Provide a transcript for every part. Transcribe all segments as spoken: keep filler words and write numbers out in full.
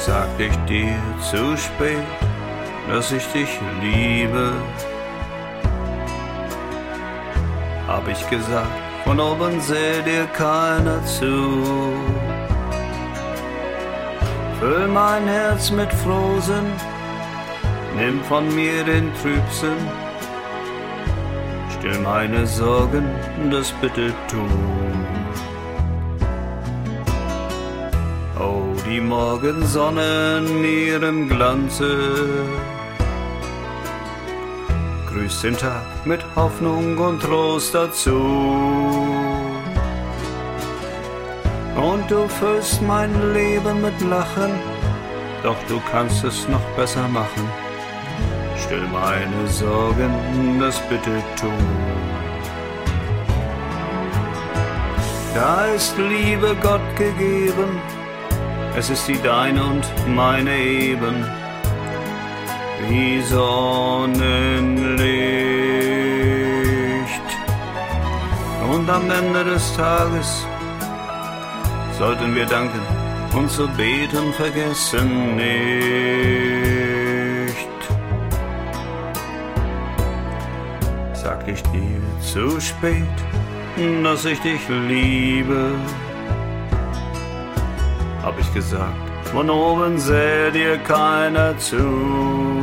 Sag ich dir zu spät, dass ich dich liebe? Hab ich gesagt, von oben seh dir keiner zu. Füll mein Herz mit Frohsinn, nimm von mir den Trübsinn, still meine Sorgen, das bitte tu. Oh, die Morgensonne in ihrem Glanze grüßt den Tag mit Hoffnung und Trost dazu. Und du füllst mein Leben mit Lachen, doch du kannst es noch besser machen. Still meine Sorgen, das bitte tu. Da ist Liebe Gott gegeben, es ist die deine und meine eben, wie Sonnenlicht. Und am Ende des Tages sollten wir danken und zu beten vergessen nicht. Sag ich dir zu spät, dass ich dich liebe? Hab ich gesagt, von oben säh dir keiner zu.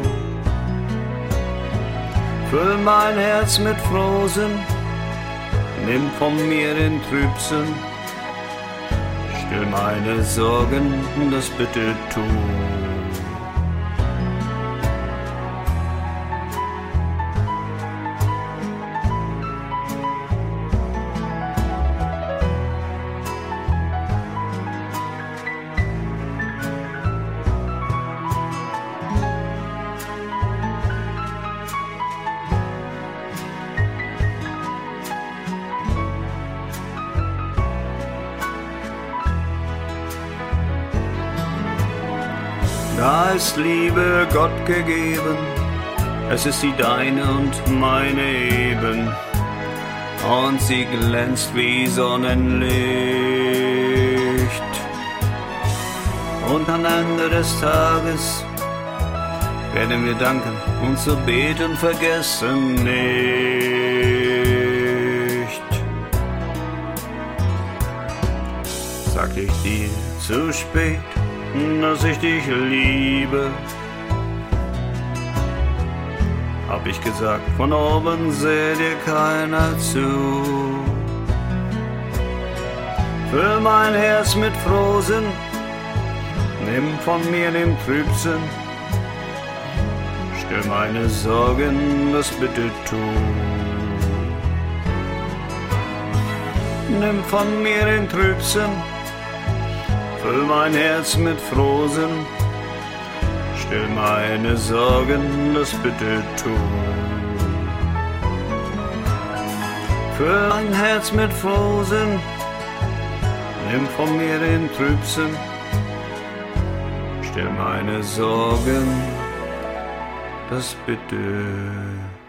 Füll mein Herz mit Frohsinn, nimm von mir den Trübsinn, still meine Sorgen, das bitte tu. Da ist Liebe Gott gegeben, es ist die deine und meine eben, und sie glänzt wie Sonnenlicht. Und am Ende des Tages werden wir danken und zu beten vergessen nicht. Sag ich dir zu spät, dass ich dich liebe? Hab ich gesagt, von oben seh dir keiner zu. Füll mein Herz mit Frohsinn, nimm von mir den Trübsinn, still meine Sorgen, das bitte tu. Nimm von mir den Trübsinn, füll mein Herz mit Frohsinn, still meine Sorgen, das bitte tu. Füll mein Herz mit Frohsinn, nimm von mir den Trübsinn, still meine Sorgen, das bitte